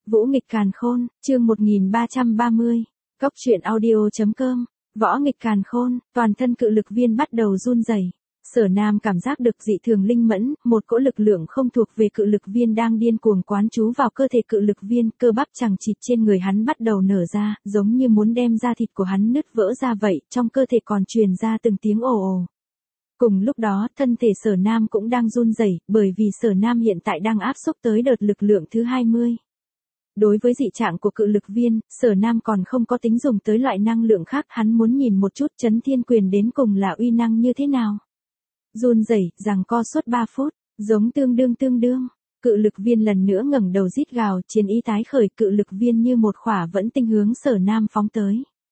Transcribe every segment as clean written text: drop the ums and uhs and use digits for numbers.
Vũ nghịch càn khôn, chương 1330, Cốc truyện audio.com, Võ nghịch càn khôn, toàn thân cự lực viên bắt đầu run rẩy. Sở Nam cảm giác được dị thường linh mẫn, một cỗ lực lượng không thuộc về cự lực viên đang điên cuồng quán trú vào cơ thể cự lực viên, cơ bắp chằng chịt trên người hắn bắt đầu nở ra, giống như muốn đem da thịt của hắn nứt vỡ ra vậy, trong cơ thể còn truyền ra từng tiếng ồ ồ. Cùng lúc đó, thân thể Sở Nam cũng đang run rẩy, bởi vì Sở Nam hiện tại đang áp xúc tới đợt lực lượng thứ 20. Đối với dị trạng của cự lực viên, Sở Nam còn không có tính dùng tới loại năng lượng khác, hắn muốn nhìn một chút Chấn Thiên Quyền đến cùng là uy năng như thế nào. Run rẩy, giằng co suốt 3 phút, giống tương đương. Cự lực viên lần nữa ngẩng đầu rít gào, chiến ý tái khởi, cự lực viên như một khỏa vẫn tinh hướng Sở Nam phóng tới.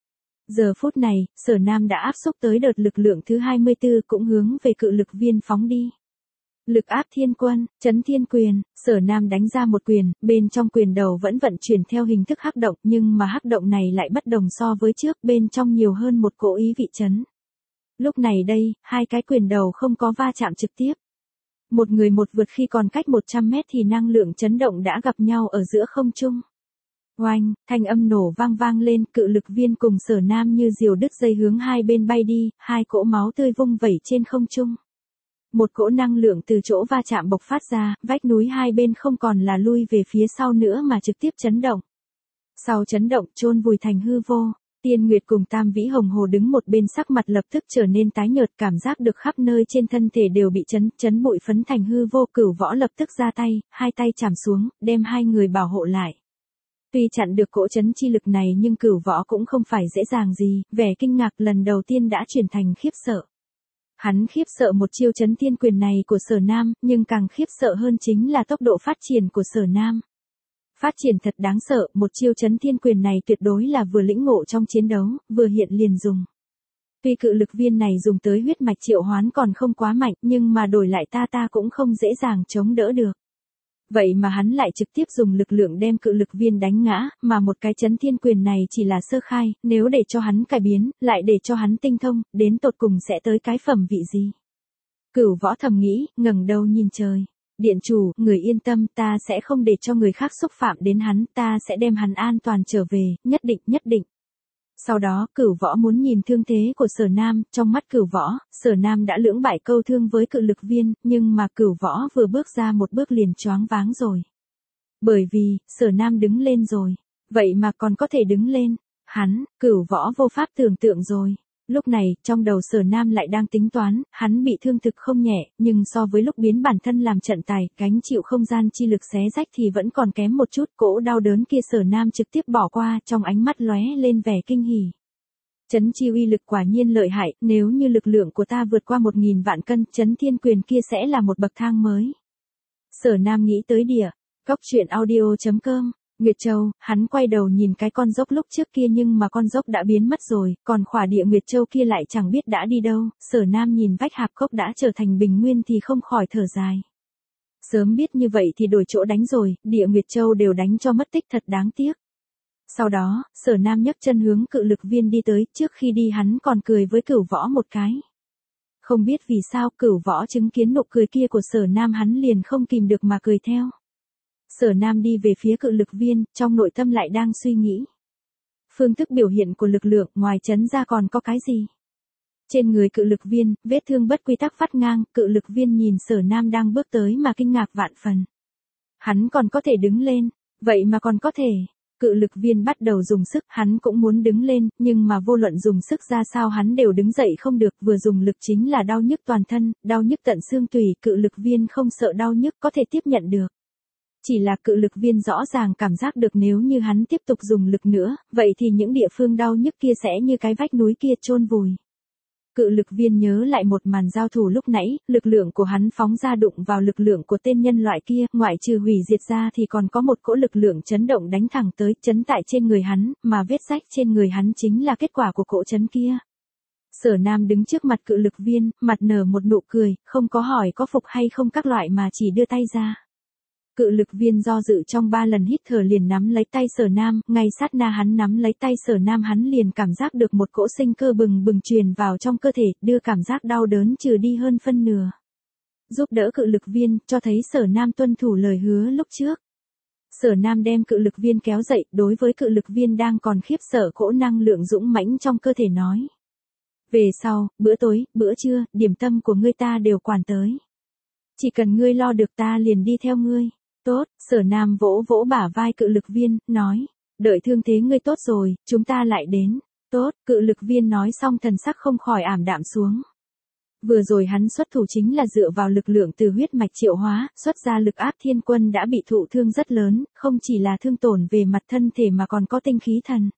Giờ phút này, Sở Nam đã áp xúc tới đợt lực lượng thứ 24 cũng hướng về cự lực viên phóng đi. Lực áp thiên quân, Chấn Thiên Quyền, Sở Nam đánh ra một quyền, bên trong quyền đầu vẫn vận chuyển theo hình thức hắc động, nhưng mà hắc động này lại bất đồng so với trước, bên trong nhiều hơn một cỗ ý vị chấn. Lúc này đây, hai cái quyền đầu không có va chạm trực tiếp. Một người một vượt khi còn cách 100 mét thì năng lượng chấn động đã gặp nhau ở giữa không trung. Oanh, thanh âm nổ vang lên, cự lực viên cùng Sở Nam như diều đứt dây hướng hai bên bay đi, hai cỗ máu tươi vung vẩy trên không trung. Một cỗ năng lượng từ chỗ va chạm bộc phát ra, vách núi hai bên không còn là lui về phía sau nữa mà trực tiếp chấn động. Sau chấn động chôn vùi thành hư vô, Tiên Nguyệt cùng Tam Vĩ Hồng Hồ đứng một bên, sắc mặt lập tức trở nên tái nhợt, cảm giác được khắp nơi trên thân thể đều bị chấn bụi phấn thành hư vô. Cửu Võ lập tức ra tay, hai tay chạm xuống, đem hai người bảo hộ lại. Tuy chặn được cỗ chấn chi lực này nhưng Cửu Võ cũng không phải dễ dàng gì, vẻ kinh ngạc lần đầu tiên đã chuyển thành khiếp sợ. Hắn khiếp sợ một chiêu Chấn Thiên Quyền này của Sở Nam, nhưng càng khiếp sợ hơn chính là tốc độ phát triển của Sở Nam. Phát triển thật đáng sợ, một chiêu Chấn Thiên Quyền này tuyệt đối là vừa lĩnh ngộ trong chiến đấu, vừa hiện liền dùng. Tuy cự lực viên này dùng tới huyết mạch triệu hoán còn không quá mạnh, nhưng mà đổi lại ta cũng không dễ dàng chống đỡ được. Vậy mà hắn lại trực tiếp dùng lực lượng đem cự lực viên đánh ngã, mà một cái Chấn Thiên Quyền này chỉ là sơ khai, nếu để cho hắn cải biến, lại để cho hắn tinh thông, đến tột cùng sẽ tới cái phẩm vị gì. Cửu Võ thầm nghĩ, ngẩng đầu nhìn trời. Điện chủ, người yên tâm, ta sẽ không để cho người khác xúc phạm đến hắn, ta sẽ đem hắn an toàn trở về, nhất định. Sau đó, Cửu Võ muốn nhìn thương thế của Sở Nam, trong mắt Cửu Võ, Sở Nam đã lưỡng bại câu thương với cự lực viên, nhưng mà Cửu Võ vừa bước ra một bước liền choáng váng rồi. Bởi vì, Sở Nam đứng lên rồi. Vậy mà còn có thể đứng lên. Hắn, Cửu Võ vô pháp tưởng tượng rồi. Lúc này, trong đầu Sở Nam lại đang tính toán, hắn bị thương thực không nhẹ, nhưng so với lúc biến bản thân làm trận tài, gánh chịu không gian chi lực xé rách thì vẫn còn kém một chút. Cỗ đau đớn kia Sở Nam trực tiếp bỏ qua, trong ánh mắt lóe lên vẻ kinh hỉ. Chấn chi uy lực quả nhiên lợi hại, nếu như lực lượng của ta vượt qua 1000 vạn cân, Chấn Thiên Quyền kia sẽ là một bậc thang mới. Sở Nam nghĩ tới địa, Cốc truyện audio.com. Nguyệt Châu, hắn quay đầu nhìn cái con dốc lúc trước kia nhưng mà con dốc đã biến mất rồi, còn khỏa địa Nguyệt Châu kia lại chẳng biết đã đi đâu. Sở Nam nhìn vách hạp cốc đã trở thành bình nguyên thì không khỏi thở dài. Sớm biết như vậy thì đổi chỗ đánh rồi, địa Nguyệt Châu đều đánh cho mất tích, thật đáng tiếc. Sau đó, Sở Nam nhấc chân hướng cự lực viên đi tới, trước khi đi hắn còn cười với Cửu Võ một cái. Không biết vì sao Cửu Võ chứng kiến nụ cười kia của Sở Nam hắn liền không kìm được mà cười theo. Sở Nam đi về phía cự lực viên, trong nội tâm lại đang suy nghĩ. Phương thức biểu hiện của lực lượng ngoài chấn ra còn có cái gì? Trên người cự lực viên, vết thương bất quy tắc phát ngang, cự lực viên nhìn Sở Nam đang bước tới mà kinh ngạc vạn phần. Hắn còn có thể đứng lên, vậy mà còn có thể. Cự lực viên bắt đầu dùng sức, hắn cũng muốn đứng lên, nhưng mà vô luận dùng sức ra sao hắn đều đứng dậy không được, vừa dùng lực chính là đau nhức toàn thân, đau nhức tận xương tủy, cự lực viên không sợ đau nhức, có thể tiếp nhận được. Chỉ là cự lực viên rõ ràng cảm giác được nếu như hắn tiếp tục dùng lực nữa, vậy thì những địa phương đau nhức kia sẽ như cái vách núi kia chôn vùi. Cự lực viên nhớ lại một màn giao thủ lúc nãy, lực lượng của hắn phóng ra đụng vào lực lượng của tên nhân loại kia, ngoại trừ hủy diệt ra thì còn có một cỗ lực lượng chấn động đánh thẳng tới, chấn tại trên người hắn, mà vết rách trên người hắn chính là kết quả của cỗ chấn kia. Sở Nam đứng trước mặt cự lực viên, mặt nở một nụ cười, không có hỏi có phục hay không các loại mà chỉ đưa tay ra. Cự lực viên do dự trong 3 lần hít thở liền nắm lấy tay Sở Nam, ngay sát na hắn nắm lấy tay Sở Nam hắn liền cảm giác được một cỗ sinh cơ bừng truyền vào trong cơ thể, đưa cảm giác đau đớn trừ đi hơn phân nửa. Giúp đỡ cự lực viên, cho thấy Sở Nam tuân thủ lời hứa lúc trước. Sở Nam đem cự lực viên kéo dậy, đối với cự lực viên đang còn khiếp sợ cỗ năng lượng dũng mãnh trong cơ thể nói. Về sau, bữa tối, bữa trưa, điểm tâm của ngươi ta đều quản tới. Chỉ cần ngươi lo được ta liền đi theo ngươi. Tốt, Sở Nam vỗ vỗ bả vai cự lực viên, nói. Đợi thương thế ngươi tốt rồi, chúng ta lại đến. Tốt, cự lực viên nói xong thần sắc không khỏi ảm đạm xuống. Vừa rồi hắn xuất thủ chính là dựa vào lực lượng từ huyết mạch triệu hóa, xuất ra lực áp thiên quân đã bị thụ thương rất lớn, không chỉ là thương tổn về mặt thân thể mà còn có tinh khí thần.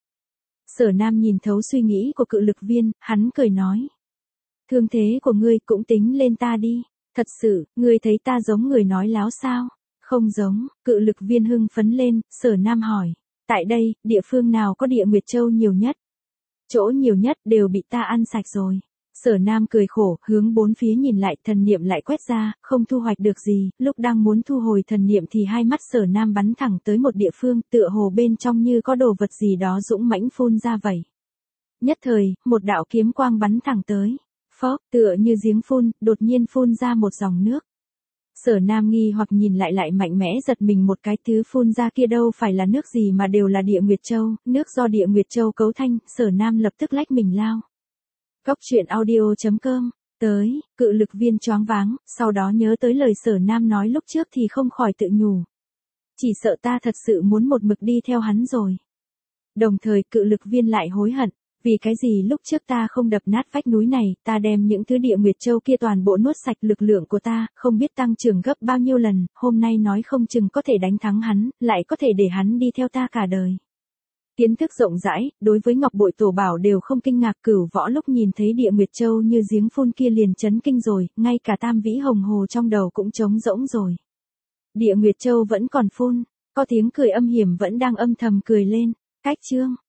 Sở Nam nhìn thấu suy nghĩ của cự lực viên, hắn cười nói. Thương thế của ngươi cũng tính lên ta đi, thật sự, ngươi thấy ta giống người nói láo sao? Không giống, cự lực viên hưng phấn lên, Sở Nam hỏi. Tại đây, địa phương nào có địa Nguyệt Châu nhiều nhất? Chỗ nhiều nhất đều bị ta ăn sạch rồi. Sở Nam cười khổ, hướng bốn phía nhìn lại, thần niệm lại quét ra, không thu hoạch được gì, lúc đang muốn thu hồi thần niệm thì hai mắt Sở Nam bắn thẳng tới một địa phương, tựa hồ bên trong như có đồ vật gì đó dũng mãnh phun ra vậy. Nhất thời, một đạo kiếm quang bắn thẳng tới. Phốc, tựa như giếng phun, đột nhiên phun ra một dòng nước. Sở Nam nghi hoặc nhìn lại mạnh mẽ giật mình một cái, thứ phun ra kia đâu phải là nước gì mà đều là địa Nguyệt Châu, nước do địa Nguyệt Châu cấu thành, Sở Nam lập tức lách mình lao. Cốc truyện audio.com, tới, cự lực viên choáng váng, sau đó nhớ tới lời Sở Nam nói lúc trước thì không khỏi tự nhủ. Chỉ sợ ta thật sự muốn một mực đi theo hắn rồi. Đồng thời cự lực viên lại hối hận, vì cái gì lúc trước ta không đập nát vách núi này, ta đem những thứ địa Nguyệt Châu kia toàn bộ nuốt sạch, lực lượng của ta, không biết tăng trưởng gấp bao nhiêu lần, hôm nay nói không chừng có thể đánh thắng hắn, lại có thể để hắn đi theo ta cả đời. Kiến thức rộng rãi, đối với Ngọc Bội Tổ Bảo đều không kinh ngạc, Cửu Võ lúc nhìn thấy địa Nguyệt Châu như giếng phun kia liền chấn kinh rồi, ngay cả Tam Vĩ Hồng Hồ trong đầu cũng trống rỗng rồi. Địa Nguyệt Châu vẫn còn phun, có tiếng cười âm hiểm vẫn đang âm thầm cười lên, cách chương.